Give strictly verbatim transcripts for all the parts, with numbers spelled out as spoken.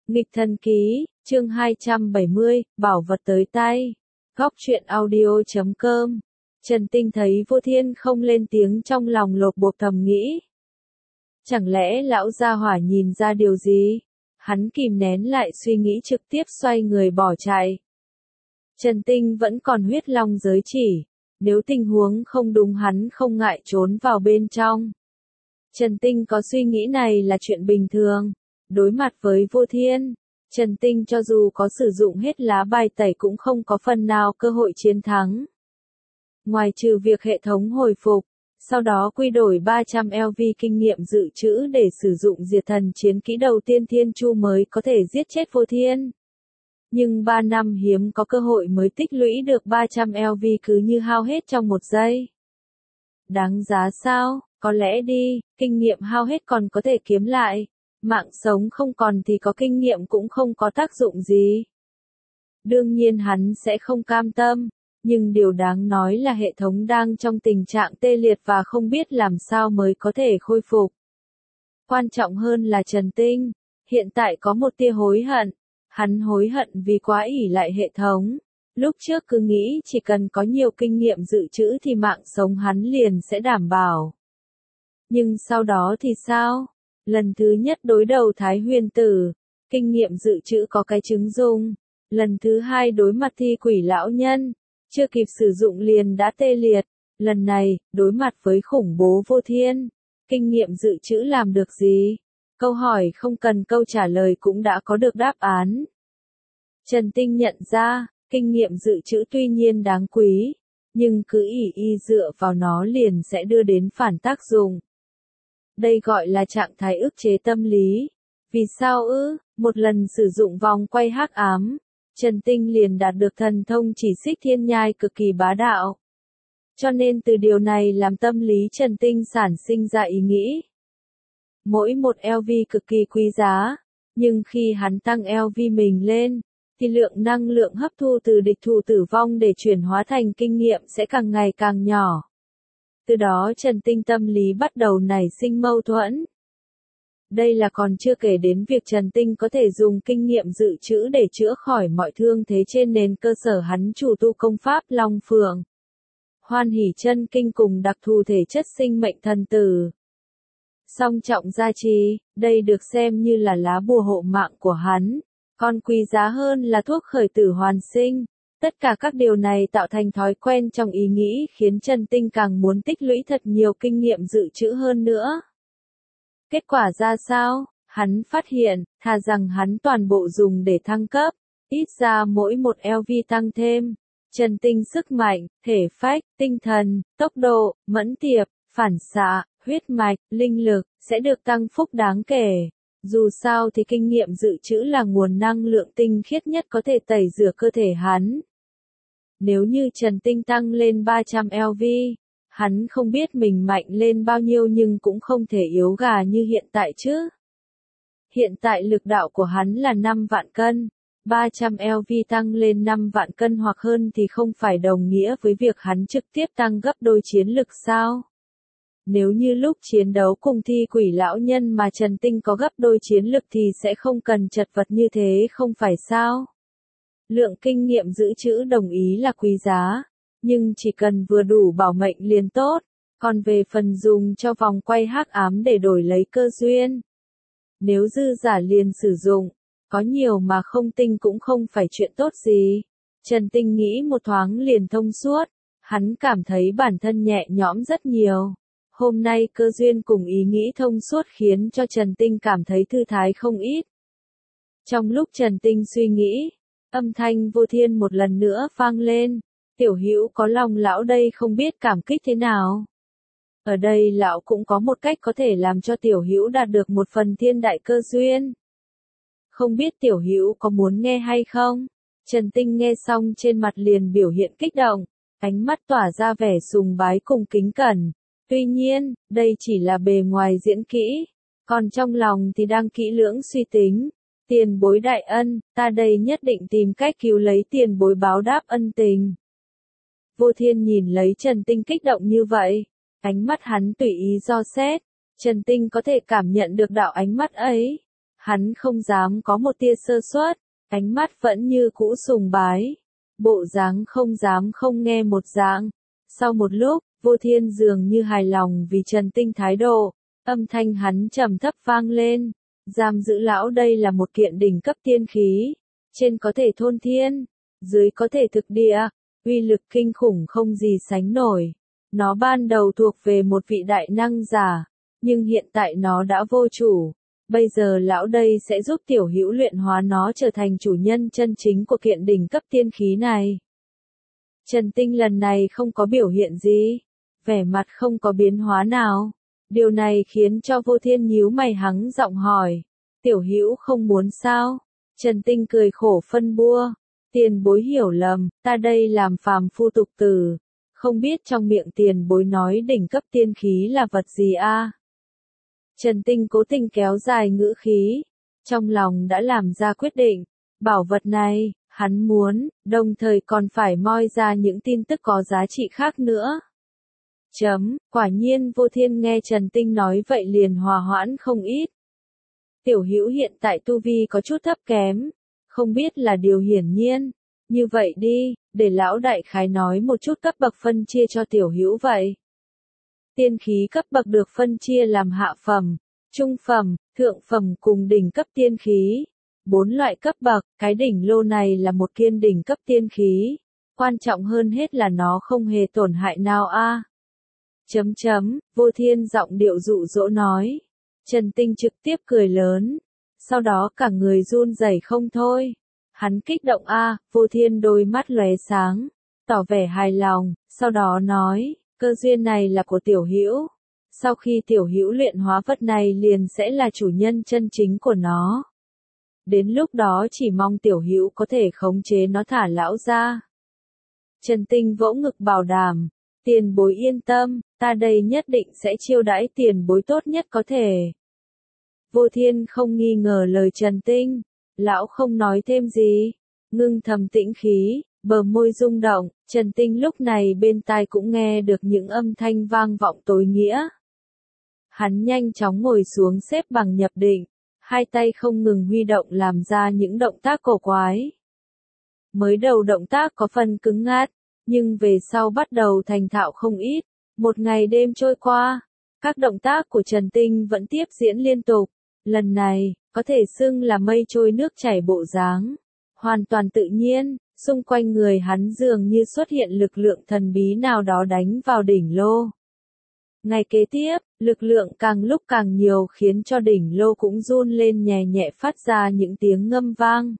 Nghịch thần ký, chương hai trăm bảy mươi, bảo vật tới tay. Góc truyện audio chấm com. Trần Tinh thấy Vô Thiên không lên tiếng trong lòng lột bột thầm nghĩ. Chẳng lẽ lão gia hỏa nhìn ra điều gì? Hắn kìm nén lại suy nghĩ trực tiếp xoay người bỏ chạy. Trần Tinh vẫn còn huyết long giới chỉ. Nếu tình huống không đúng hắn không ngại trốn vào bên trong. Trần Tinh có suy nghĩ này là chuyện bình thường. Đối mặt với Vô Thiên, Trần Tinh cho dù có sử dụng hết lá bài tẩy cũng không có phần nào cơ hội chiến thắng. Ngoài trừ việc hệ thống hồi phục, sau đó quy đổi ba trăm L V kinh nghiệm dự trữ để sử dụng diệt thần chiến kỹ đầu tiên Thiên Chu mới có thể giết chết Vô Thiên. Nhưng ba năm hiếm có cơ hội mới tích lũy được ba trăm L V cứ như hao hết trong một giây. Đáng giá sao? Có lẽ đi, kinh nghiệm hao hết còn có thể kiếm lại. Mạng sống không còn thì có kinh nghiệm cũng không có tác dụng gì. Đương nhiên hắn sẽ không cam tâm, nhưng điều đáng nói là hệ thống đang trong tình trạng tê liệt và không biết làm sao mới có thể khôi phục. Quan trọng hơn là Trần Tinh, hiện tại có một tia hối hận, hắn hối hận vì quá ỷ lại hệ thống. Lúc trước cứ nghĩ chỉ cần có nhiều kinh nghiệm dự trữ thì mạng sống hắn liền sẽ đảm bảo. Nhưng sau đó thì sao? Lần thứ nhất đối đầu Thái Huyền Tử, kinh nghiệm dự trữ có cái trứng dùng. Lần thứ hai đối mặt thi quỷ lão nhân, chưa kịp sử dụng liền đã tê liệt. Lần này, đối mặt với khủng bố Vô Thiên, kinh nghiệm dự trữ làm được gì? Câu hỏi không cần câu trả lời cũng đã có được đáp án. Trần Tinh nhận ra, kinh nghiệm dự trữ tuy nhiên đáng quý, nhưng cứ ỷ y dựa vào nó liền sẽ đưa đến phản tác dụng. Đây gọi là trạng thái ức chế tâm lý. Vì sao ư? Một lần sử dụng vòng quay hắc ám, Trần Tinh liền đạt được thần thông chỉ xích thiên nhai cực kỳ bá đạo. Cho nên từ điều này làm tâm lý Trần Tinh sản sinh ra ý nghĩ. Mỗi một L V cực kỳ quý giá, nhưng khi hắn tăng L V mình lên, thì lượng năng lượng hấp thu từ địch thủ tử vong để chuyển hóa thành kinh nghiệm sẽ càng ngày càng nhỏ. Từ đó Trần Tinh tâm lý bắt đầu nảy sinh mâu thuẫn. Đây là còn chưa kể đến việc Trần Tinh có thể dùng kinh nghiệm dự trữ để chữa khỏi mọi thương thế trên nền cơ sở hắn chủ tu công pháp Long Phượng. Hoan hỷ chân kinh cùng đặc thù thể chất sinh mệnh thần tử. Song trọng gia trì, đây được xem như là lá bùa hộ mạng của hắn. Còn quý giá hơn là thuốc khởi tử hoàn sinh. Tất cả các điều này tạo thành thói quen trong ý nghĩ khiến Trần Tinh càng muốn tích lũy thật nhiều kinh nghiệm dự trữ hơn nữa. Kết quả ra sao? Hắn phát hiện, thà rằng hắn toàn bộ dùng để thăng cấp, ít ra mỗi một L V tăng thêm. Trần Tinh sức mạnh, thể phách, tinh thần, tốc độ, mẫn tiệp, phản xạ, huyết mạch, linh lực, sẽ được tăng phúc đáng kể. Dù sao thì kinh nghiệm dự trữ là nguồn năng lượng tinh khiết nhất có thể tẩy rửa cơ thể hắn. Nếu như Trần Tinh tăng lên ba trăm L V, hắn không biết mình mạnh lên bao nhiêu nhưng cũng không thể yếu gà như hiện tại chứ. Hiện tại lực đạo của hắn là năm vạn cân, ba trăm L V tăng lên năm vạn cân hoặc hơn thì không phải đồng nghĩa với việc hắn trực tiếp tăng gấp đôi chiến lực sao? Nếu như lúc chiến đấu cùng thi quỷ lão nhân mà Trần Tinh có gấp đôi chiến lực thì sẽ không cần chật vật như thế không phải sao? Lượng kinh nghiệm dự trữ đồng ý là quý giá, nhưng chỉ cần vừa đủ bảo mệnh liền tốt, còn về phần dùng cho vòng quay hắc ám để đổi lấy cơ duyên. Nếu dư giả liền sử dụng, có nhiều mà không tinh cũng không phải chuyện tốt gì. Trần Tinh nghĩ một thoáng liền thông suốt, hắn cảm thấy bản thân nhẹ nhõm rất nhiều. Hôm nay cơ duyên cùng ý nghĩ thông suốt khiến cho Trần Tinh cảm thấy thư thái không ít. Trong lúc Trần Tinh suy nghĩ, âm thanh Vô Thiên một lần nữa vang lên. Tiểu Hữu có lòng lão đây không biết cảm kích thế nào. Ở đây lão cũng có một cách có thể làm cho Tiểu Hữu đạt được một phần thiên đại cơ duyên. Không biết Tiểu Hữu có muốn nghe hay không? Trần Tinh nghe xong trên mặt liền biểu hiện kích động, ánh mắt tỏa ra vẻ sùng bái cùng kính cẩn. Tuy nhiên, đây chỉ là bề ngoài diễn kỹ, còn trong lòng thì đang kỹ lưỡng suy tính. Tiền bối đại ân, ta đây nhất định tìm cách cứu lấy tiền bối báo đáp ân tình. Vô Thiên nhìn lấy Trần Tinh kích động như vậy, ánh mắt hắn tùy ý do xét, Trần Tinh có thể cảm nhận được đạo ánh mắt ấy. Hắn không dám có một tia sơ suất, ánh mắt vẫn như cũ sùng bái. Bộ dáng không dám không nghe một dạng. Sau một lúc, Vô Thiên dường như hài lòng vì Trần Tinh thái độ, âm thanh hắn trầm thấp vang lên. Giam giữ lão đây là một kiện đỉnh cấp tiên khí, trên có thể thôn thiên, dưới có thể thực địa, uy lực kinh khủng không gì sánh nổi. Nó ban đầu thuộc về một vị đại năng giả, nhưng hiện tại nó đã vô chủ. Bây giờ lão đây sẽ giúp tiểu hữu luyện hóa nó trở thành chủ nhân chân chính của kiện đỉnh cấp tiên khí này. Trần Tinh lần này không có biểu hiện gì, vẻ mặt không có biến hóa nào. Điều này khiến cho Vô Thiên nhíu mày hắng giọng hỏi, tiểu hữu không muốn sao? Trần Tinh cười khổ phân bua, tiền bối hiểu lầm, ta đây làm phàm phu tục tử, không biết trong miệng tiền bối nói đỉnh cấp tiên khí là vật gì a? À? Trần Tinh cố tình kéo dài ngữ khí, trong lòng đã làm ra quyết định, bảo vật này, hắn muốn, đồng thời còn phải moi ra những tin tức có giá trị khác nữa. Chấm, quả nhiên Vô Thiên nghe Trần Tinh nói vậy liền hòa hoãn không ít. Tiểu hữu hiện tại tu vi có chút thấp kém, không biết là điều hiển nhiên. Như vậy đi, để lão đại khái nói một chút cấp bậc phân chia cho tiểu hữu vậy. Tiên khí cấp bậc được phân chia làm hạ phẩm, trung phẩm, thượng phẩm cùng đỉnh cấp tiên khí. Bốn loại cấp bậc, cái đỉnh lô này là một kiên đỉnh cấp tiên khí. Quan trọng hơn hết là nó không hề tổn hại nào a. À. Chấm chấm, Vô Thiên giọng điệu dụ dỗ nói. Trần Tinh trực tiếp cười lớn, sau đó cả người run rẩy không thôi. Hắn kích động a, à, Vô Thiên đôi mắt lóe sáng, tỏ vẻ hài lòng, sau đó nói, cơ duyên này là của tiểu hữu. Sau khi tiểu hữu luyện hóa vật này liền sẽ là chủ nhân chân chính của nó. Đến lúc đó chỉ mong tiểu hữu có thể khống chế nó thả lão ra. Trần Tinh vỗ ngực bảo đảm, tiền bối yên tâm, ta đây nhất định sẽ chiêu đãi tiền bối tốt nhất có thể. Vô Thiên không nghi ngờ lời Trần Tinh, lão không nói thêm gì, ngưng thầm tĩnh khí, bờ môi rung động, Trần Tinh lúc này bên tai cũng nghe được những âm thanh vang vọng tối nghĩa. Hắn nhanh chóng ngồi xuống xếp bằng nhập định, hai tay không ngừng huy động làm ra những động tác cổ quái. Mới đầu động tác có phần cứng ngắc, nhưng về sau bắt đầu thành thạo không ít. Một ngày đêm trôi qua, các động tác của Trần Tinh vẫn tiếp diễn liên tục. Lần này, có thể xưng là mây trôi nước chảy bộ dáng. Hoàn toàn tự nhiên, xung quanh người hắn dường như xuất hiện lực lượng thần bí nào đó đánh vào đỉnh lô. Ngày kế tiếp, lực lượng càng lúc càng nhiều khiến cho đỉnh lô cũng run lên nhẹ nhẹ phát ra những tiếng ngâm vang.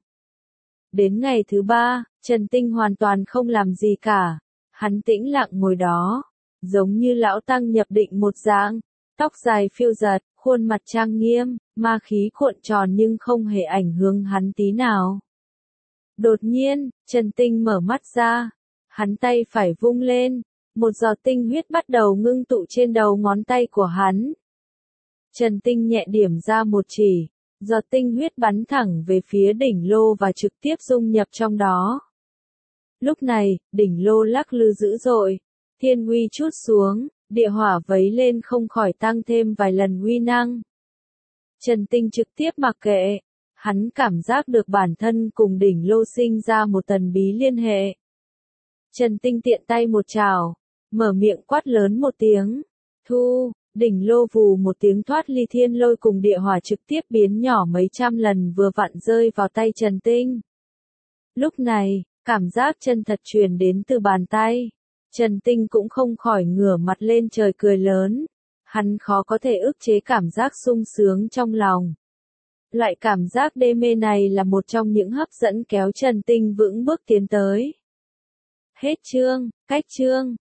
Đến ngày thứ ba, Trần Tinh hoàn toàn không làm gì cả. Hắn tĩnh lặng ngồi đó, giống như lão tăng nhập định một dạng, tóc dài phiêu dật, khuôn mặt trang nghiêm, ma khí cuộn tròn nhưng không hề ảnh hưởng hắn tí nào. Đột nhiên, Trần Tinh mở mắt ra, hắn tay phải vung lên, một giọt tinh huyết bắt đầu ngưng tụ trên đầu ngón tay của hắn. Trần Tinh nhẹ điểm ra một chỉ, giọt tinh huyết bắn thẳng về phía đỉnh lô và trực tiếp dung nhập trong đó. Lúc này, đỉnh lô lắc lư dữ dội, thiên uy trút xuống, địa hỏa vấy lên không khỏi tăng thêm vài lần uy năng. Trần Tinh trực tiếp mặc kệ, hắn cảm giác được bản thân cùng đỉnh lô sinh ra một tần bí liên hệ. Trần Tinh tiện tay một trảo, mở miệng quát lớn một tiếng, thu, đỉnh lô vù một tiếng thoát ly thiên lôi cùng địa hỏa trực tiếp biến nhỏ mấy trăm lần vừa vặn rơi vào tay Trần Tinh. Lúc này, cảm giác chân thật truyền đến từ bàn tay. Trần Tinh cũng không khỏi ngửa mặt lên trời cười lớn. Hắn khó có thể ức chế cảm giác sung sướng trong lòng. Loại cảm giác đê mê này là một trong những hấp dẫn kéo Trần Tinh vững bước tiến tới. Hết chương, cách chương.